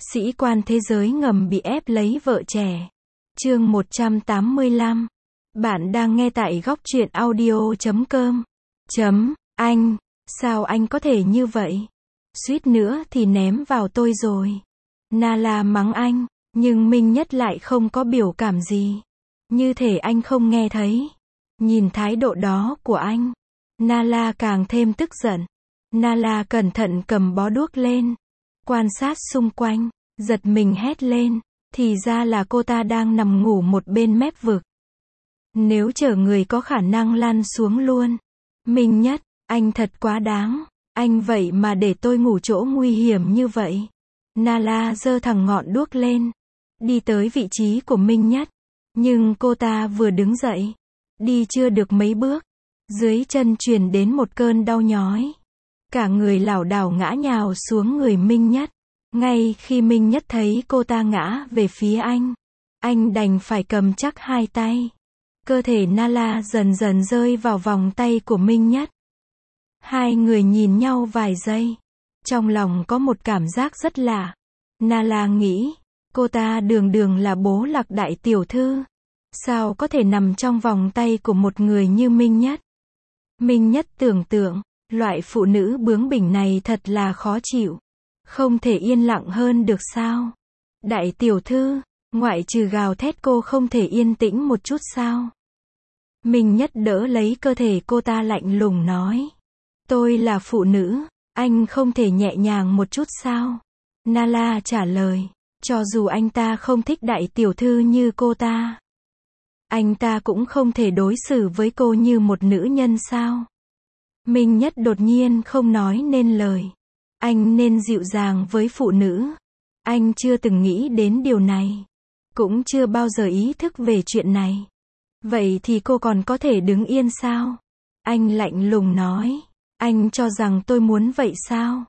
Sĩ quan thế giới ngầm bị ép lấy vợ trẻ. Chương 185. Bạn đang nghe tại góc truyện audio.com. Anh, sao anh có thể như vậy? Suýt nữa thì ném vào tôi rồi. Nala mắng anh, nhưng Minh Nhất lại không có biểu cảm gì. Như thể anh không nghe thấy. Nhìn thái độ đó của anh, Nala càng thêm tức giận. Nala cẩn thận cầm bó đuốc lên, quan sát xung quanh, giật mình hét lên, thì ra là cô ta đang nằm ngủ một bên mép vực. Nếu chở người có khả năng lăn xuống luôn. Minh Nhất, anh thật quá đáng, anh vậy mà để tôi ngủ chỗ nguy hiểm như vậy. Nala giơ thẳng ngọn đuốc lên, đi tới vị trí của Minh Nhất. Nhưng cô ta vừa đứng dậy, đi chưa được mấy bước, dưới chân truyền đến một cơn đau nhói. Cả người lảo đảo ngã nhào xuống người Minh Nhất. Ngay khi Minh Nhất thấy cô ta ngã về phía anh đành phải cầm chắc hai tay. Cơ thể Nala dần dần rơi vào vòng tay của Minh Nhất. Hai người nhìn nhau vài giây. Trong lòng có một cảm giác rất lạ. Nala nghĩ, cô ta đường là bố Lạc đại tiểu thư. Sao có thể nằm trong vòng tay của một người như Minh Nhất? Minh Nhất tưởng tượng, loại phụ nữ bướng bỉnh này thật là khó chịu. Không thể yên lặng hơn được sao? Đại tiểu thư, ngoại trừ gào thét cô không thể yên tĩnh một chút sao? Minh Nhất đỡ lấy cơ thể cô ta lạnh lùng nói. Tôi là phụ nữ, anh không thể nhẹ nhàng một chút sao? Nala trả lời, cho dù anh ta không thích đại tiểu thư như cô ta, anh ta cũng không thể đối xử với cô như một nữ nhân sao? Minh Nhất đột nhiên không nói nên lời. Anh nên dịu dàng với phụ nữ. Anh chưa từng nghĩ đến điều này. Cũng chưa bao giờ ý thức về chuyện này. Vậy thì cô còn có thể đứng yên sao? Anh lạnh lùng nói. Anh cho rằng tôi muốn vậy sao?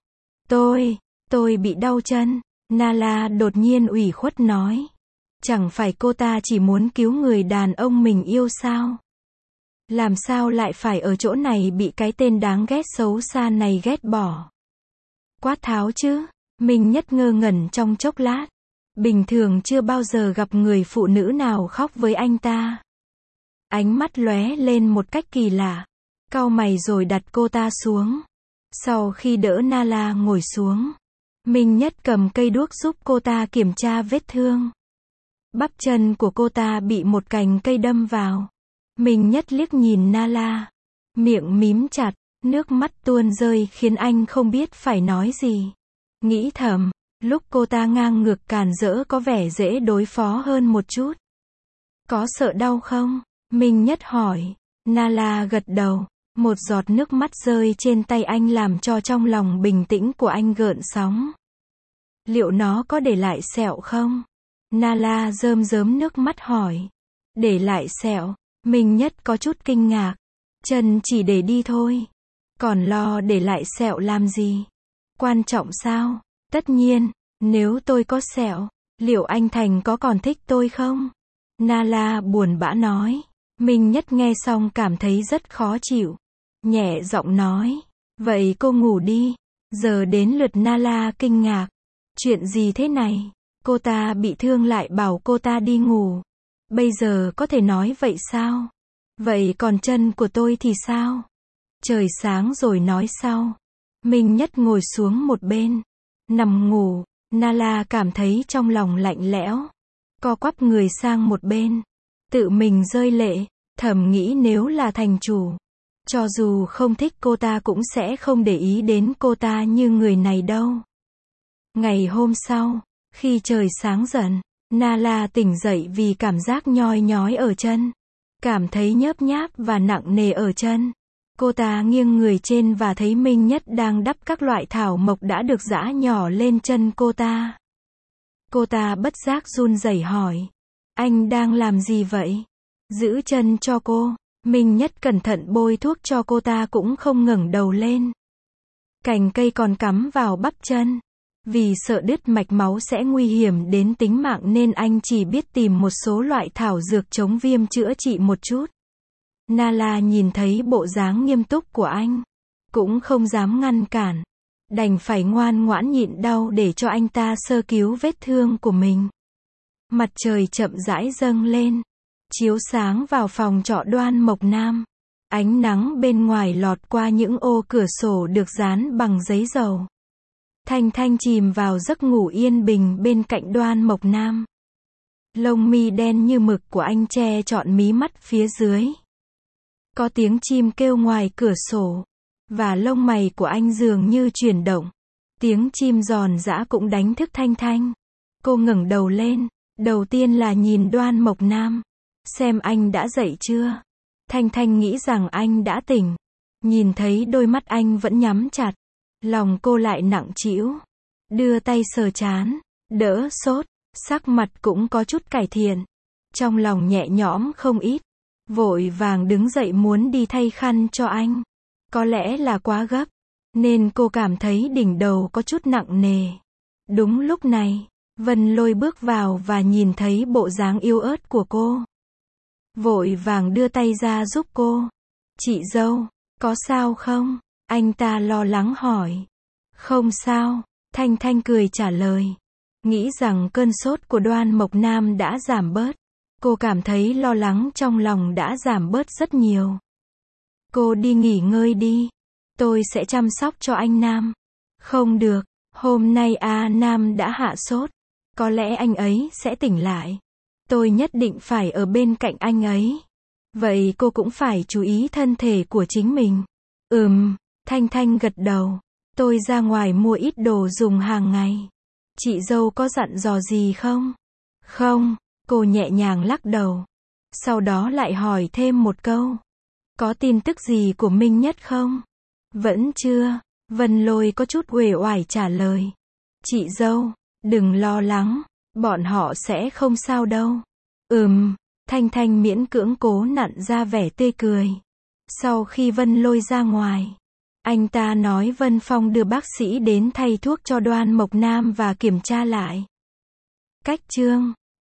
Tôi bị đau chân. Nala đột nhiên ủy khuất nói. Chẳng phải cô ta chỉ muốn cứu người đàn ông mình yêu sao? Làm sao lại phải ở chỗ này bị cái tên đáng ghét xấu xa này ghét bỏ? Quát tháo chứ? Minh Nhất ngơ ngẩn trong chốc lát. Bình thường chưa bao giờ gặp người phụ nữ nào khóc với anh ta. Ánh mắt lóe lên một cách kỳ lạ. Cau mày rồi đặt cô ta xuống. Sau khi đỡ Nala ngồi xuống, Minh Nhất cầm cây đuốc giúp cô ta kiểm tra vết thương. Bắp chân của cô ta bị một cành cây đâm vào. Minh Nhất liếc nhìn Nala, miệng mím chặt, nước mắt tuôn rơi khiến anh không biết phải nói gì. Nghĩ thầm, lúc cô ta ngang ngược càn rỡ có vẻ dễ đối phó hơn một chút. Có sợ đau không? Minh Nhất hỏi. Nala gật đầu. Một giọt nước mắt rơi trên tay anh làm cho trong lòng bình tĩnh của anh gợn sóng. Liệu nó có để lại sẹo không? Nala rơm rớm nước mắt hỏi. Để lại sẹo? Minh Nhất có chút kinh ngạc. Chân chỉ để đi thôi. Còn lo để lại sẹo làm gì? Quan trọng sao? Tất nhiên, nếu tôi có sẹo, liệu anh Thành có còn thích tôi không? Nala buồn bã nói. Minh Nhất nghe xong cảm thấy rất khó chịu. Nhẹ giọng nói. Vậy cô ngủ đi. Giờ đến lượt Nala kinh ngạc. Chuyện gì thế này? Cô ta bị thương lại bảo cô ta đi ngủ. Bây giờ có thể nói vậy sao? Vậy còn chân của tôi thì sao? Trời sáng rồi nói sau. Minh Nhất ngồi xuống một bên, nằm ngủ. Nala cảm thấy trong lòng lạnh lẽo, co quắp người sang một bên, tự mình rơi lệ, thầm nghĩ nếu là thành chủ, cho dù không thích cô ta cũng sẽ không để ý đến cô ta như người này đâu. Ngày hôm sau, khi trời sáng dần, Nala tỉnh dậy vì cảm giác nhoi nhói ở chân, cảm thấy nhớp nháp và nặng nề ở chân. Cô ta nghiêng người trên và thấy Minh Nhất đang đắp các loại thảo mộc đã được giã nhỏ lên chân cô ta. Cô ta bất giác run rẩy hỏi. Anh đang làm gì vậy? Giữ chân cho cô. Minh Nhất cẩn thận bôi thuốc cho cô ta cũng không ngẩng đầu lên. Cành cây còn cắm vào bắp chân. Vì sợ đứt mạch máu sẽ nguy hiểm đến tính mạng nên anh chỉ biết tìm một số loại thảo dược chống viêm chữa trị một chút. Nala nhìn thấy bộ dáng nghiêm túc của anh, cũng không dám ngăn cản. đành phải ngoan ngoãn nhịn đau để cho anh ta sơ cứu vết thương của mình. Mặt trời chậm rãi dâng lên, chiếu sáng vào phòng trọ Đoan Mộc Nam. Ánh nắng bên ngoài lọt qua những ô cửa sổ được dán bằng giấy dầu. Thanh Thanh chìm vào giấc ngủ yên bình bên cạnh Đoan Mộc Nam. Lông mi đen như mực của anh che trọn mí mắt phía dưới. Có tiếng chim kêu ngoài cửa sổ, và lông mày của anh dường như chuyển động. Tiếng chim giòn giã cũng đánh thức Thanh Thanh. Cô ngẩng đầu lên, đầu tiên là nhìn Đoan Mộc Nam, xem anh đã dậy chưa. Thanh Thanh nghĩ rằng anh đã tỉnh. Nhìn thấy đôi mắt anh vẫn nhắm chặt, lòng cô lại nặng trĩu. Đưa tay sờ trán, đỡ sốt, sắc mặt cũng có chút cải thiện. Trong lòng nhẹ nhõm không ít, vội vàng đứng dậy muốn đi thay khăn cho anh. Có lẽ là quá gấp, nên cô cảm thấy đỉnh đầu có chút nặng nề. Đúng lúc này, Vân Lôi bước vào và nhìn thấy bộ dáng yếu ớt của cô. Vội vàng đưa tay ra giúp cô. Chị dâu, có sao không? Anh ta lo lắng hỏi. Không sao, Thanh Thanh cười trả lời. Nghĩ rằng cơn sốt của Đoan Mộc Nam đã giảm bớt. Cô cảm thấy lo lắng trong lòng đã giảm bớt rất nhiều. Cô đi nghỉ ngơi đi. Tôi sẽ chăm sóc cho anh Nam. Không được, hôm nay Nam đã hạ sốt. Có lẽ anh ấy sẽ tỉnh lại. Tôi nhất định phải ở bên cạnh anh ấy. Vậy cô cũng phải chú ý thân thể của chính mình. Thanh Thanh gật đầu. Tôi ra ngoài mua ít đồ dùng hàng ngày. Chị dâu có dặn dò gì không? Không, cô nhẹ nhàng lắc đầu. Sau đó lại hỏi thêm một câu. Có tin tức gì của Minh Nhất không? Vẫn chưa. Vân Lôi có chút uể oải trả lời. Chị dâu, đừng lo lắng, bọn họ sẽ không sao đâu. Thanh Thanh miễn cưỡng cố nặn ra vẻ tươi cười. Sau khi Vân Lôi ra ngoài, anh ta nói Vân Phong đưa bác sĩ đến thay thuốc cho Đoan Mộc Nam và kiểm tra lại. Cách chương